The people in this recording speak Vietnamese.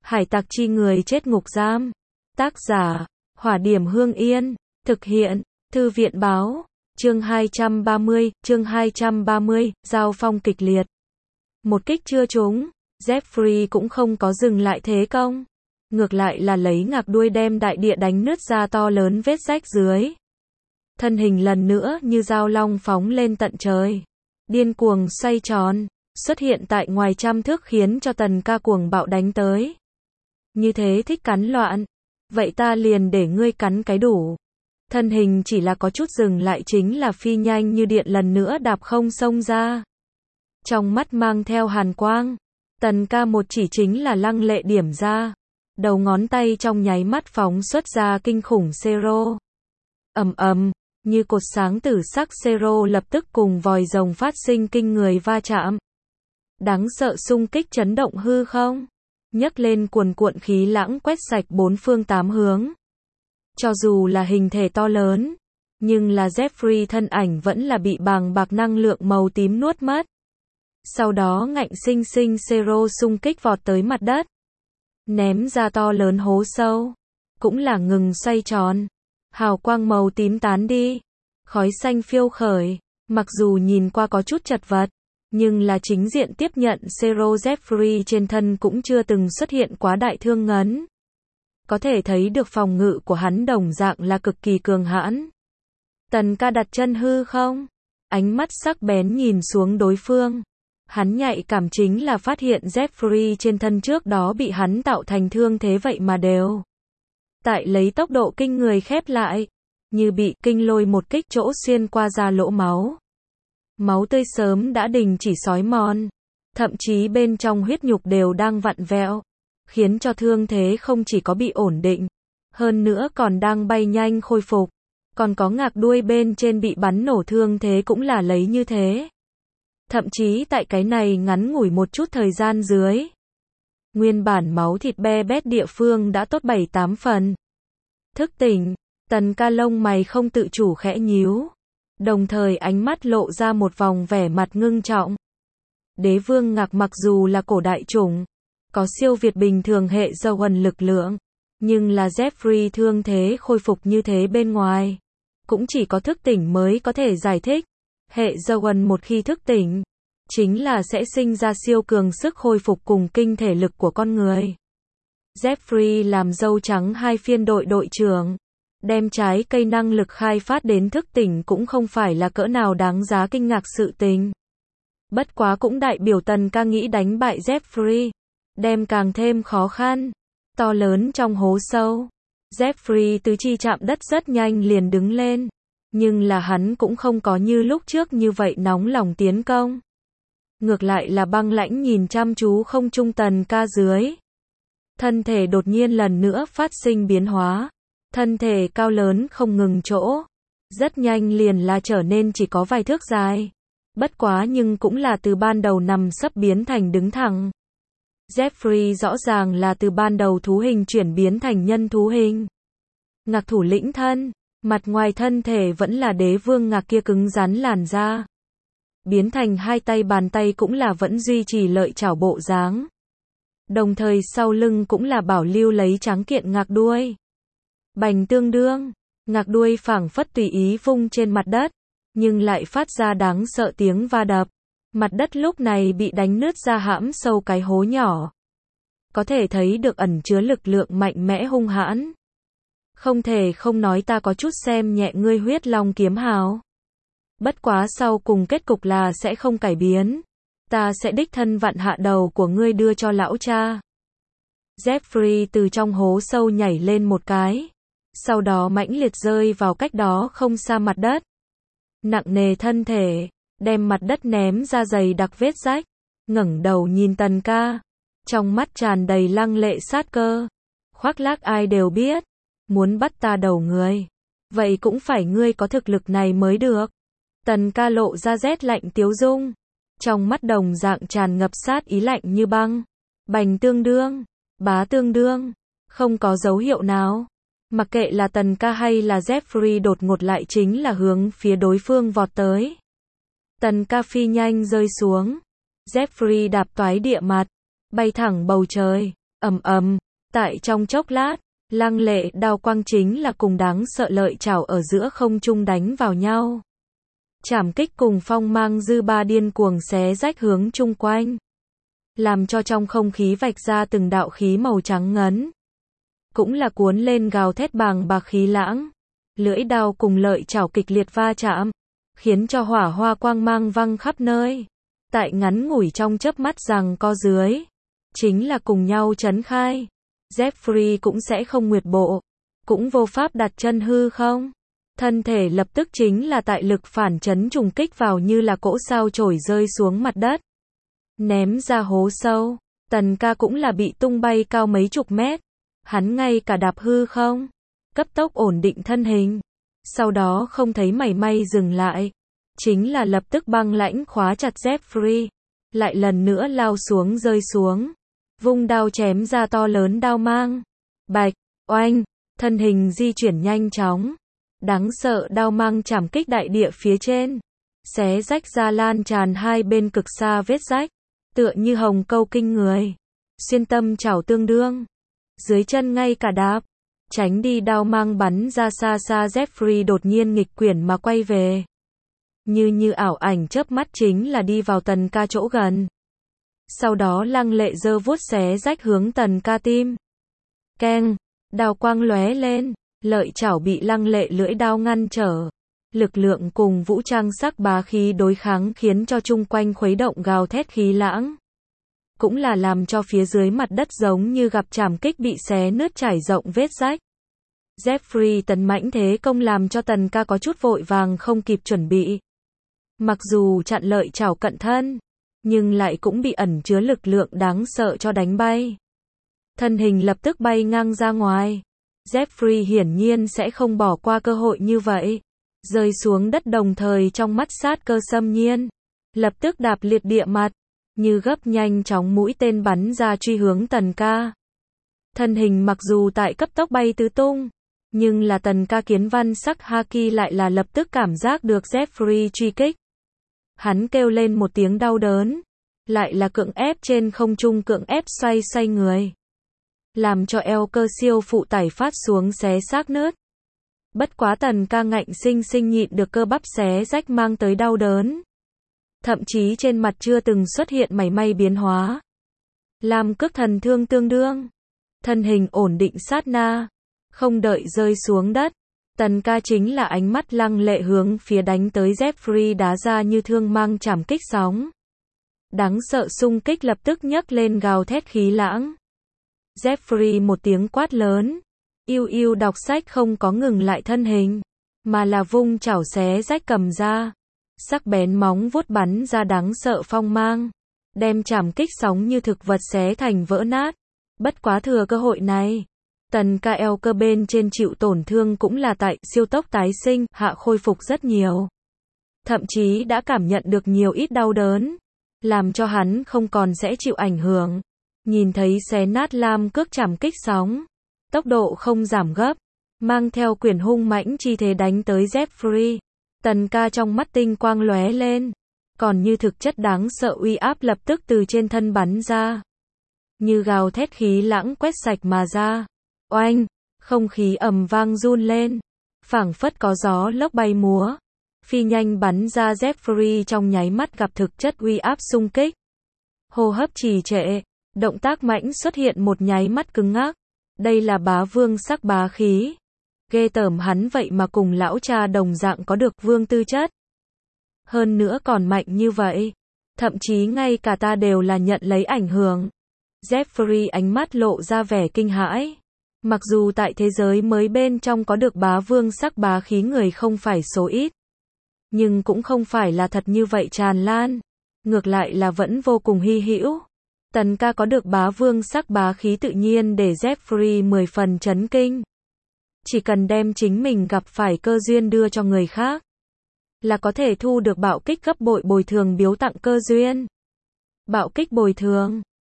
Hải tặc chi người chết ngục giam. Tác giả, Hỏa Điểm Hương Yên. Thực hiện, Thư viện báo. Chương 230, giao phong kịch liệt. Một kích chưa trúng, Jeffrey cũng không có dừng lại thế công. Ngược lại là lấy ngạc đuôi đem đại địa đánh nứt ra to lớn vết rách dưới. Thân hình lần nữa như dao long phóng lên tận trời. Điên cuồng xoay tròn, xuất hiện tại ngoài trăm thước khiến cho Tần Ca cuồng bạo đánh tới. Như thế thích cắn loạn. Vậy ta liền để ngươi cắn cái đủ. Thân hình chỉ là có chút dừng lại chính là phi nhanh như điện lần nữa đạp không xông ra. Trong mắt mang theo hàn quang. Tần Ca một chỉ chính là lăng lệ điểm ra. Đầu ngón tay trong nháy mắt phóng xuất ra kinh khủng Zero. Ầm ầm, như cột sáng tử sắc Zero lập tức cùng vòi rồng phát sinh kinh người va chạm. Đáng sợ xung kích chấn động hư không, nhấc lên cuồn cuộn khí lãng quét sạch bốn phương tám hướng. Cho dù là hình thể to lớn, nhưng là Jeffrey thân ảnh vẫn là bị bàng bạc năng lượng màu tím nuốt mất. Sau đó ngạnh sinh sinh Zero xung kích vọt tới mặt đất, ném ra to lớn hố sâu, cũng là ngừng xoay tròn. Hào quang màu tím tán đi, khói xanh phiêu khởi, mặc dù nhìn qua có chút chật vật, nhưng là chính diện tiếp nhận Zero Jeffrey trên thân cũng chưa từng xuất hiện quá đại thương ngấn. Có thể thấy được phòng ngự của hắn đồng dạng là cực kỳ cường hãn. Tần Ca đặt chân hư không, ánh mắt sắc bén nhìn xuống đối phương. Hắn nhạy cảm chính là phát hiện Jeffrey trên thân trước đó bị hắn tạo thành thương thế vậy mà đều tại lấy tốc độ kinh người khép lại, như bị kinh lôi một kích chỗ xuyên qua ra lỗ máu. Máu tươi sớm đã đình chỉ xói mòn, thậm chí bên trong huyết nhục đều đang vặn vẹo, khiến cho thương thế không chỉ có bị ổn định, hơn nữa còn đang bay nhanh khôi phục. Còn có ngạc đuôi bên trên bị bắn nổ thương thế cũng là lấy như thế. Thậm chí tại cái này ngắn ngủi một chút thời gian dưới, nguyên bản máu thịt be bét địa phương đã tốt 7-8 phần. Thức tỉnh, Tần Ca lông mày không tự chủ khẽ nhíu, đồng thời ánh mắt lộ ra một vòng vẻ mặt ngưng trọng. Đế vương ngạc mặc dù là cổ đại chủng, có siêu việt bình thường hệ dầu ẩn lực lượng, nhưng là Jeffrey thương thế khôi phục như thế bên ngoài, cũng chỉ có thức tỉnh mới có thể giải thích. Hệ dầu ẩn một khi thức tỉnh, chính là sẽ sinh ra siêu cường sức hồi phục cùng kinh thể lực của con người. Jeffrey làm dâu trắng 2 phiên đội trưởng, đem trái cây năng lực khai phát đến thức tỉnh cũng không phải là cỡ nào đáng giá kinh ngạc sự tình. Bất quá cũng đại biểu Tần Ca nghĩ đánh bại Jeffrey, đem càng thêm khó khăn. To lớn trong hố sâu, Jeffrey tứ chi chạm đất rất nhanh liền đứng lên, nhưng là hắn cũng không có như lúc trước như vậy nóng lòng tiến công. Ngược lại là băng lãnh nhìn chăm chú không trung Tần Ca dưới. Thân thể đột nhiên lần nữa phát sinh biến hóa. Thân thể cao lớn không ngừng chỗ. Rất nhanh liền là trở nên chỉ có vài thước dài. Bất quá nhưng cũng là từ ban đầu nằm sấp biến thành đứng thẳng. Jeffrey rõ ràng là từ ban đầu thú hình chuyển biến thành nhân thú hình. Ngạc thủ lĩnh thân, mặt ngoài thân thể vẫn là đế vương ngạc kia cứng rắn làn da. Biến thành 2 tay bàn tay cũng là vẫn duy trì lợi chảo bộ dáng. Đồng thời sau lưng cũng là bảo lưu lấy tráng kiện ngạc đuôi. Bành tương đương, ngạc đuôi phảng phất tùy ý vung trên mặt đất, nhưng lại phát ra đáng sợ tiếng va đập. Mặt đất lúc này bị đánh nứt ra hãm sâu cái hố nhỏ. Có thể thấy được ẩn chứa lực lượng mạnh mẽ hung hãn. Không thể không nói ta có chút xem nhẹ ngươi huyết long kiếm hào. Bất quá sau cùng kết cục là sẽ không cải biến. Ta sẽ đích thân vặn hạ đầu của ngươi đưa cho lão cha. Jeffrey từ trong hố sâu nhảy lên một cái. Sau đó mãnh liệt rơi vào cách đó không xa mặt đất. Nặng nề thân thể, đem mặt đất ném ra dày đặc vết rách. Ngẩng đầu nhìn Tần Ca, trong mắt tràn đầy lăng lệ sát cơ. Khoác lác ai đều biết, muốn bắt ta đầu người, vậy cũng phải ngươi có thực lực này mới được. Tần Ca lộ ra rét lạnh tiếu dung, trong mắt đồng dạng tràn ngập sát ý lạnh như băng. Bành tương đương, bá tương đương, không có dấu hiệu nào. Mặc kệ là Tần Ca hay là Jeffrey đột ngột lại chính là hướng phía đối phương vọt tới. Tần Ca phi nhanh rơi xuống, Jeffrey đạp toái địa mặt, bay thẳng bầu trời, ầm ầm, tại trong chốc lát, lăng lệ đao quang chính là cùng đáng sợ lợi chảo ở giữa không trung đánh vào nhau. Trảm kích cùng phong mang dư ba điên cuồng xé rách hướng chung quanh, làm cho trong không khí vạch ra từng đạo khí màu trắng ngấn. Cũng là cuốn lên gào thét bàng bạc khí lãng. Lưỡi đao cùng lợi chảo kịch liệt va chạm, khiến cho hỏa hoa quang mang văng khắp nơi. Tại ngắn ngủi trong chớp mắt giằng co dưới, chính là cùng nhau chấn khai. Jeffrey cũng sẽ không nguyệt bộ, cũng vô pháp đặt chân hư không. Thân thể lập tức chính là tại lực phản chấn trùng kích vào như là cỗ sao chổi rơi xuống mặt đất. Ném ra hố sâu, Tần Ca cũng là bị tung bay cao mấy chục mét. Hắn ngay cả đạp hư không, cấp tốc ổn định thân hình. Sau đó không thấy mảy may dừng lại, chính là lập tức băng lãnh khóa chặt Jeffrey. Lại lần nữa lao xuống rơi xuống, vung đao chém ra to lớn đao mang. Bạch, oanh, thân hình di chuyển nhanh chóng. Đáng sợ đao mang chảm kích đại địa phía trên, xé rách ra lan tràn hai bên cực xa vết rách, tựa như hồng câu kinh người. Xuyên tâm chảo tương đương, dưới chân ngay cả đạp, tránh đi đao mang bắn ra xa xa. Jeffrey đột nhiên nghịch quyển mà quay về. Như ảo ảnh chớp mắt chính là đi vào Tần Ca chỗ gần. Sau đó lăng lệ giơ vuốt xé rách hướng Tần Ca tim. Keng, đao quang lóe lên, lợi chảo bị lăng lệ lưỡi đao ngăn trở. Lực lượng cùng vũ trang sắc bá khí đối kháng khiến cho chung quanh khuấy động gào thét khí lãng. Cũng là làm cho phía dưới mặt đất giống như gặp trảm kích bị xé nứt trải rộng vết rách. Jeffrey tấn mãnh thế công làm cho Tần Ca có chút vội vàng không kịp chuẩn bị. Mặc dù chặn lợi chảo cận thân, nhưng lại cũng bị ẩn chứa lực lượng đáng sợ cho đánh bay. Thân hình lập tức bay ngang ra ngoài. Jeffrey hiển nhiên sẽ không bỏ qua cơ hội như vậy. Rơi xuống đất đồng thời trong mắt sát cơ xâm nhiên. Lập tức đạp liệt địa mặt, như gấp nhanh chóng mũi tên bắn ra truy hướng Tần Ca. Thân hình mặc dù tại cấp tốc bay tứ tung, nhưng là Tần Ca kiến văn sắc haki lại là lập tức cảm giác được Jeffrey truy kích. Hắn kêu lên một tiếng đau đớn, lại là cưỡng ép trên không trung cưỡng ép xoay người, làm cho eo cơ siêu phụ tải phát xuống xé xác nứt. Bất quá Tần Ca ngạnh sinh sinh nhịn được cơ bắp xé rách mang tới đau đớn. Thậm chí trên mặt chưa từng xuất hiện mảy may biến hóa. Làm cước thần thương tương đương. Thân hình ổn định sát na, không đợi rơi xuống đất. Tần Ca chính là ánh mắt lăng lệ hướng phía đánh tới Jeffrey đá ra như thương mang chảm kích sóng. Đáng sợ xung kích lập tức nhấc lên gào thét khí lãng. Jeffrey một tiếng quát lớn, yêu đọc sách không có ngừng lại thân hình, mà là vung chảo xé rách cầm ra. Sắc bén móng vuốt bắn ra đáng sợ phong mang, đem chảm kích sóng như thực vật xé thành vỡ nát. Bất quá thừa cơ hội này, Tần Ca eo cơ bên trên chịu tổn thương cũng là tại siêu tốc tái sinh hạ khôi phục rất nhiều. Thậm chí đã cảm nhận được nhiều ít đau đớn, làm cho hắn không còn sẽ chịu ảnh hưởng. Nhìn thấy xé nát lam cước chảm kích sóng, tốc độ không giảm gấp, mang theo quyền hung mãnh chi thế đánh tới Jeffrey. Tần Ca trong mắt tinh quang lóe lên, còn như thực chất đáng sợ uy áp lập tức từ trên thân bắn ra. Như gào thét khí lãng quét sạch mà ra. Oanh, không khí ầm vang run lên, phảng phất có gió lốc bay múa. Phi nhanh bắn ra. Jeffrey trong nháy mắt gặp thực chất uy áp xung kích. Hô hấp trì trệ, động tác mãnh xuất hiện một nháy mắt cứng ngắc. Đây là bá vương sắc bá khí. Ghê tởm, hắn vậy mà cùng lão cha đồng dạng có được vương tư chất. Hơn nữa còn mạnh như vậy. Thậm chí ngay cả ta đều là nhận lấy ảnh hưởng. Jeffrey ánh mắt lộ ra vẻ kinh hãi. Mặc dù tại thế giới mới bên trong có được bá vương sắc bá khí người không phải số ít, nhưng cũng không phải là thật như vậy tràn lan. Ngược lại là vẫn vô cùng hy hữu. Tần Ca có được bá vương sắc bá khí tự nhiên để Jeffrey 10 phần chấn kinh. Chỉ cần đem chính mình gặp phải cơ duyên đưa cho người khác, là có thể thu được bạo kích gấp bội bồi thường biếu tặng cơ duyên. Bạo kích bồi thường,